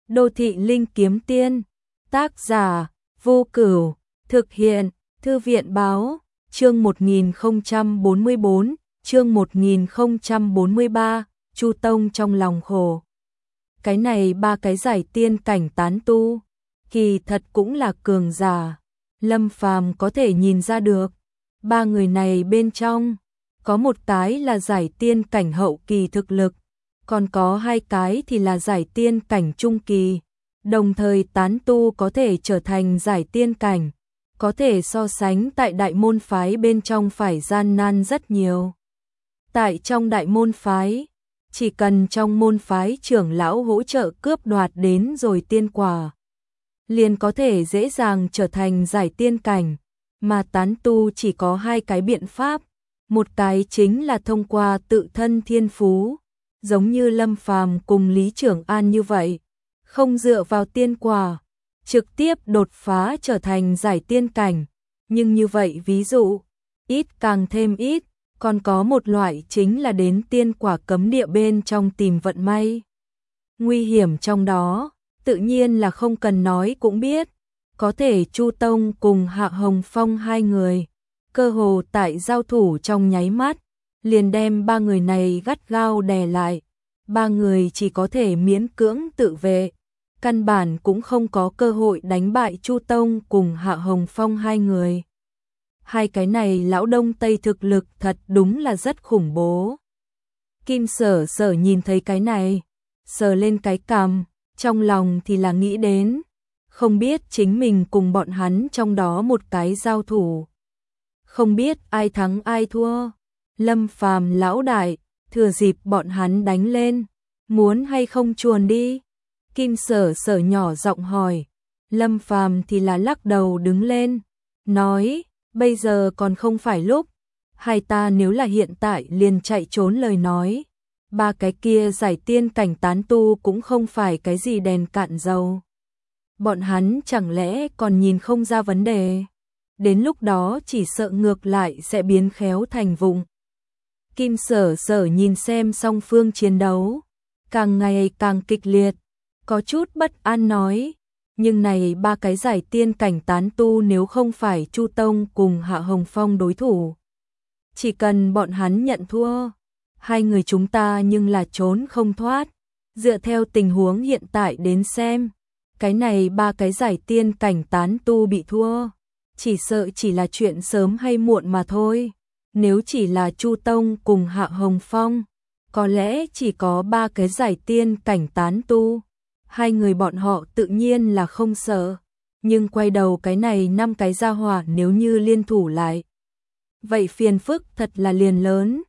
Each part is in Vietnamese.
Đô thị linh kiếm tiên, tác giả, Vô Cửu, thực hiện, Thư viện báo, chương 1044, chương 1043, Chu Tông trong lòng khổ. Cái này ba cái giải tiên cảnh tán tu, kỳ thật cũng là cường giả. Lâm Phàm có thể nhìn ra được, ba người này bên trong, có một cái là giải tiên cảnh hậu kỳ thực lực, còn có hai cái thì là giải tiên cảnh trung kỳ. Đồng thời tán tu có thể trở thành giải tiên cảnh, có thể so sánh tại đại môn phái bên trong phải gian nan rất nhiều. Tại trong đại môn phái, chỉ cần trong môn phái trưởng lão hỗ trợ cướp đoạt đến rồi tiên quả, liền có thể dễ dàng trở thành giải tiên cảnh, mà tán tu chỉ có hai cái biện pháp, một cái chính là thông qua tự thân thiên phú, giống như Lâm Phàm cùng Lý Trưởng An như vậy, không dựa vào tiên quả, trực tiếp đột phá trở thành giải tiên cảnh, nhưng như vậy ví dụ, ít càng thêm ít, còn có một loại chính là đến tiên quả cấm địa bên trong tìm vận may. Nguy hiểm trong đó, tự nhiên là không cần nói cũng biết, có thể Chu Tông cùng Hạ Hồng Phong hai người, cơ hồ tại giao thủ trong nháy mắt, liền đem ba người này gắt gao đè lại, ba người chỉ có thể miễn cưỡng tự vệ, căn bản cũng không có cơ hội đánh bại Chu Tông cùng Hạ Hồng Phong hai người. Hai cái này lão đông tây thực lực thật đúng là rất khủng bố. Kim Sở Sở nhìn thấy cái này, sờ lên cái cằm, trong lòng thì là nghĩ đến, không biết chính mình cùng bọn hắn trong đó một cái giao thủ, không biết ai thắng ai thua. Lâm Phàm lão đại, thừa dịp bọn hắn đánh lên, muốn hay không chuồn đi? Kim Sở Sở nhỏ giọng hỏi. Lâm Phàm thì là lắc đầu đứng lên, nói, bây giờ còn không phải lúc, hai ta nếu là hiện tại liền chạy trốn lời nói, ba cái kia giải tiên cảnh tán tu cũng không phải cái gì đèn cạn dầu. Bọn hắn chẳng lẽ còn nhìn không ra vấn đề, đến lúc đó chỉ sợ ngược lại sẽ biến khéo thành vụng. Kim Sở Sở nhìn xem song phương chiến đấu, càng ngày càng kịch liệt, có chút bất an nói, nhưng này ba cái giải tiên cảnh tán tu nếu không phải Chu Tông cùng Hạ Hồng Phong đối thủ, chỉ cần bọn hắn nhận thua, hai người chúng ta nhưng là trốn không thoát. Dựa theo tình huống hiện tại đến xem, cái này ba cái giải tiên cảnh tán tu bị thua, chỉ sợ chỉ là chuyện sớm hay muộn mà thôi. Nếu chỉ là Chu Tông cùng Hạ Hồng Phong, có lẽ chỉ có ba cái giải tiên cảnh tán tu, hai người bọn họ tự nhiên là không sợ, nhưng quay đầu cái này năm cái gia hỏa nếu như liên thủ lại, vậy phiền phức thật là liền lớn.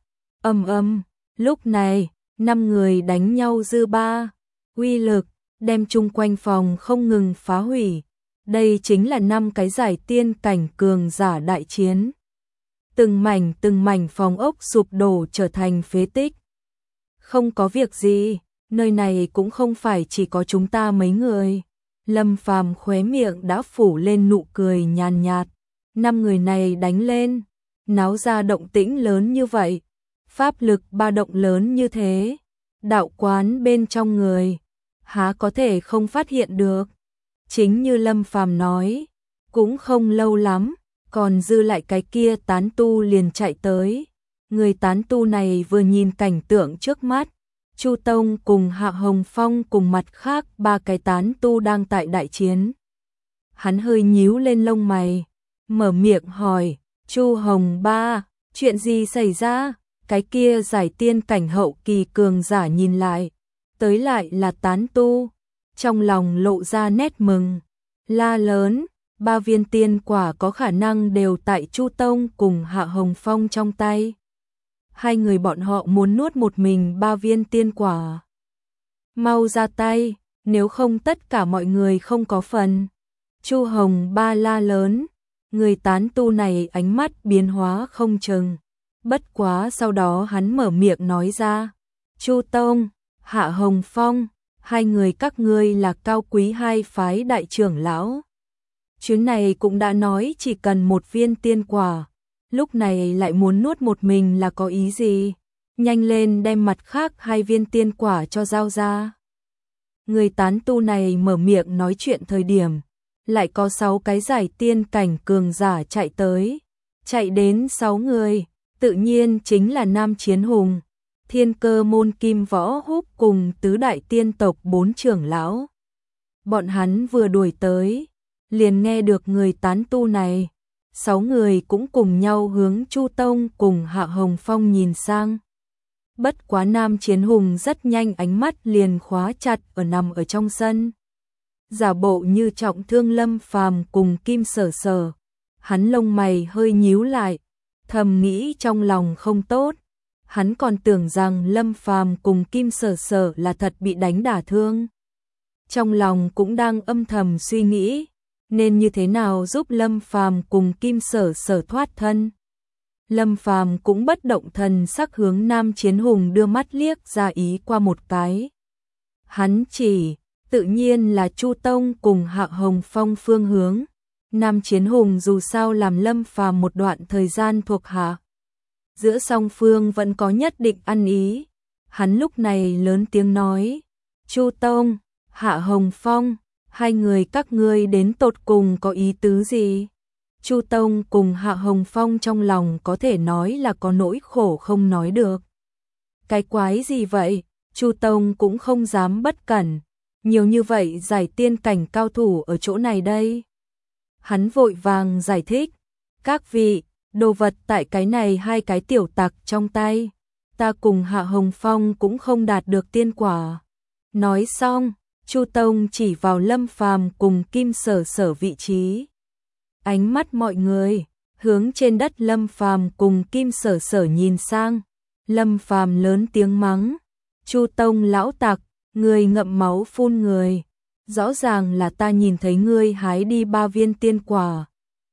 Lúc này, năm người đánh nhau dư ba, uy lực đem chung quanh phòng không ngừng phá hủy. Đây chính là năm cái giải tiên cảnh cường giả đại chiến. Từng mảnh phòng ốc sụp đổ trở thành phế tích. Không có việc gì, nơi này cũng không phải chỉ có chúng ta mấy người. Lâm Phàm khóe miệng đã phủ lên nụ cười nhàn nhạt. Năm người này đánh lên, náo ra động tĩnh lớn như vậy, pháp lực ba động lớn như thế, đạo quán bên trong người há có thể không phát hiện được. Chính như Lâm Phàm nói, cũng không lâu lắm, còn dư lại cái kia tán tu liền chạy tới. Người tán tu này vừa nhìn cảnh tượng trước mắt, Chu Tông cùng Hạ Hồng Phong cùng mặt khác ba cái tán tu đang tại đại chiến. Hắn hơi nhíu lên lông mày, mở miệng hỏi, Chu Hồng Ba, chuyện gì xảy ra? Cái kia giải tiên cảnh hậu kỳ cường giả nhìn lại, tới lại là tán tu, trong lòng lộ ra nét mừng, la lớn, ba viên tiên quả có khả năng đều tại Chu Tông cùng Hạ Hồng Phong trong tay. Hai người bọn họ muốn nuốt một mình ba viên tiên quả. Mau ra tay, nếu không tất cả mọi người không có phần. Chu Hồng Ba la lớn, người tán tu này ánh mắt biến hóa không chừng. Bất quá sau đó hắn mở miệng nói ra, Chu Tông, Hạ Hồng Phong, hai người các ngươi là cao quý hai phái đại trưởng lão. Chuyến này cũng đã nói chỉ cần một viên tiên quả, lúc này lại muốn nuốt một mình là có ý gì? Nhanh lên đem mặt khác hai viên tiên quả cho giao ra. Người tán tu này mở miệng nói chuyện thời điểm, lại có 6 cái giải tiên cảnh cường giả chạy tới. Chạy đến 6 người, tự nhiên chính là Nam Chiến Hùng, Thiên Cơ môn Kim Võ Húc cùng tứ đại tiên tộc 4 trưởng lão. Bọn hắn vừa đuổi tới, liền nghe được người tán tu này. 6 người cũng cùng nhau hướng Chu Tông cùng Hạ Hồng Phong nhìn sang. Bất quá Nam Chiến Hùng rất nhanh ánh mắt liền khóa chặt nằm ở trong sân. Giả bộ như trọng thương Lâm Phàm cùng Kim Sở Sở. Hắn lông mày hơi nhíu lại, thầm nghĩ trong lòng không tốt. Hắn còn tưởng rằng Lâm Phàm cùng Kim Sở Sở là thật bị đánh đả thương. Trong lòng cũng đang âm thầm suy nghĩ, nên như thế nào giúp Lâm Phàm cùng Kim Sở Sở thoát thân. Lâm Phàm cũng bất động thần sắc hướng Nam Chiến Hùng đưa mắt liếc ra ý qua một cái. Hắn chỉ, tự nhiên là Chu Tông cùng Hạ Hồng Phong phương hướng. Nam Chiến Hùng dù sao làm Lâm Phàm một đoạn thời gian thuộc hạ. Giữa song phương vẫn có nhất định ăn ý. Hắn lúc này lớn tiếng nói, Chu Tông, Hạ Hồng Phong, hai người các ngươi đến tột cùng có ý tứ gì? Chu Tông cùng Hạ Hồng Phong trong lòng có thể nói là có nỗi khổ không nói được. Cái quái gì vậy? Chu Tông cũng không dám bất cẩn. Nhiều như vậy giải tiên cảnh cao thủ ở chỗ này đây. Hắn vội vàng giải thích. Các vị, đồ vật tại cái này hai cái tiểu tặc trong tay. Ta cùng Hạ Hồng Phong cũng không đạt được tiên quả. Nói xong, Chu Tông chỉ vào Lâm Phàm cùng Kim Sở Sở vị trí. Ánh mắt mọi người hướng trên đất Lâm Phàm cùng Kim Sở Sở nhìn sang. Lâm Phàm lớn tiếng mắng, Chu Tông lão tặc, ngươi ngậm máu phun người. Rõ ràng là ta nhìn thấy ngươi hái đi 3 viên tiên quả.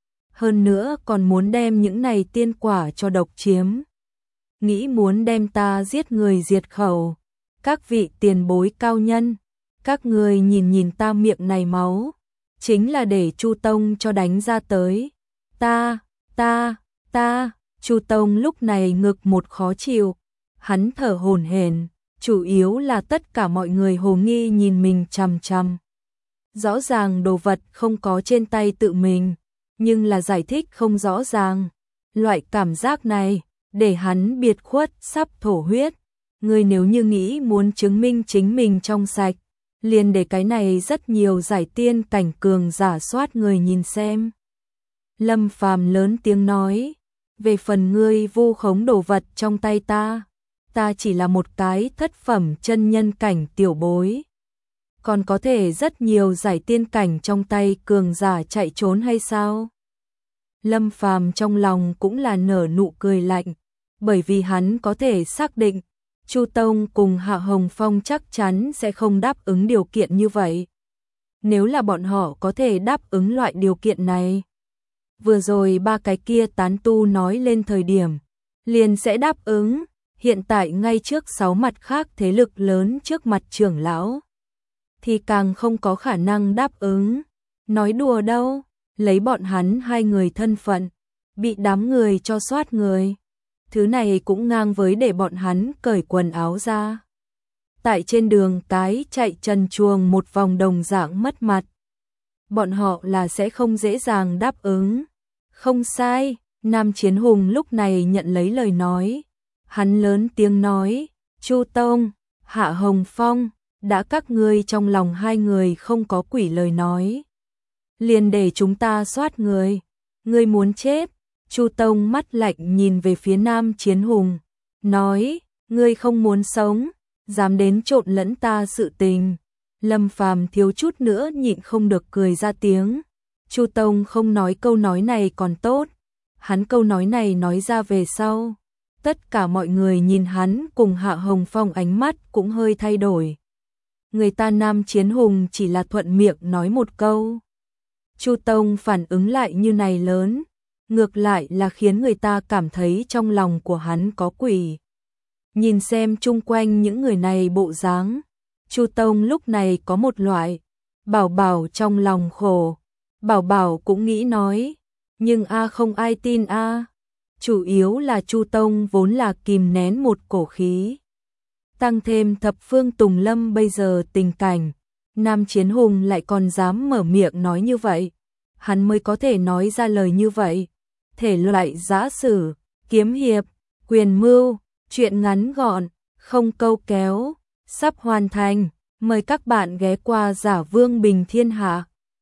Hơn nữa còn muốn đem những này tiên quả cho độc chiếm. Nghĩ muốn đem ta giết người diệt khẩu. Các vị tiền bối cao nhân, các ngươi nhìn nhìn ta miệng này máu. Chính là để Chu Tông cho đánh ra tới. Ta, Chu Tông lúc này ngực một khó chịu. Hắn thở hổn hển, chủ yếu là tất cả mọi người hồ nghi nhìn mình chằm chằm. Rõ ràng đồ vật không có trên tay tự mình, nhưng là giải thích không rõ ràng. Loại cảm giác này, để hắn biệt khuất sắp thổ huyết. Người nếu như nghĩ muốn chứng minh chính mình trong sạch, liền để cái này rất nhiều giải tiên cảnh cường giả soát người nhìn xem. Lâm Phàm lớn tiếng nói, về phần ngươi vu khống đồ vật trong tay ta chỉ là một cái thất phẩm chân nhân cảnh tiểu bối. Còn có thể rất nhiều giải tiên cảnh trong tay cường giả chạy trốn hay sao? Lâm Phàm trong lòng cũng là nở nụ cười lạnh, bởi vì hắn có thể xác định Chu Tông cùng Hạ Hồng Phong chắc chắn sẽ không đáp ứng điều kiện như vậy. Nếu là bọn họ có thể đáp ứng loại điều kiện này, vừa rồi 3 cái kia tán tu nói lên thời điểm, liền sẽ đáp ứng. Hiện tại ngay trước 6 mặt khác thế lực lớn trước mặt trưởng lão, thì càng không có khả năng đáp ứng. Nói đùa đâu, lấy bọn hắn 2 người thân phận, bị đám người cho soát người. Thứ này cũng ngang với để bọn hắn cởi quần áo ra. Tại trên đường cái chạy trần truồng một vòng đồng dạng mất mặt. Bọn họ là sẽ không dễ dàng đáp ứng. Không sai, Nam Chiến Hùng lúc này nhận lấy lời nói. Hắn lớn tiếng nói, Chu Tông, Hạ Hồng Phong, đã các ngươi trong lòng 2 người không có quỷ lời nói. Liền để chúng ta soát người. Ngươi muốn chết. Chu Tông mắt lạnh nhìn về phía Nam Chiến Hùng, nói, ngươi không muốn sống, dám đến trộn lẫn ta sự tình. Lâm Phàm thiếu chút nữa nhịn không được cười ra tiếng. Chu Tông không nói câu nói này còn tốt, hắn câu nói này nói ra về sau, tất cả mọi người nhìn hắn cùng Hạ Hồng Phong ánh mắt cũng hơi thay đổi. Người ta Nam Chiến Hùng chỉ là thuận miệng nói một câu. Chu Tông phản ứng lại như này lớn, ngược lại là khiến người ta cảm thấy trong lòng của hắn có quỷ. Nhìn xem chung quanh những người này bộ dáng, Chu Tông lúc này có một loại Bảo Bảo trong lòng khổ. Bảo Bảo cũng nghĩ nói, nhưng không ai tin Chủ yếu là Chu Tông vốn là kìm nén một cổ khí. Tăng thêm thập phương Tùng Lâm bây giờ tình cảnh, Nam Chiến Hùng lại còn dám mở miệng nói như vậy. Hắn mới có thể nói ra lời như vậy. Thể loại giã sử, kiếm hiệp, quyền mưu, truyện ngắn gọn, không câu kéo, sắp hoàn thành. Mời các bạn ghé qua Giả Vương Bình Thiên Hạ.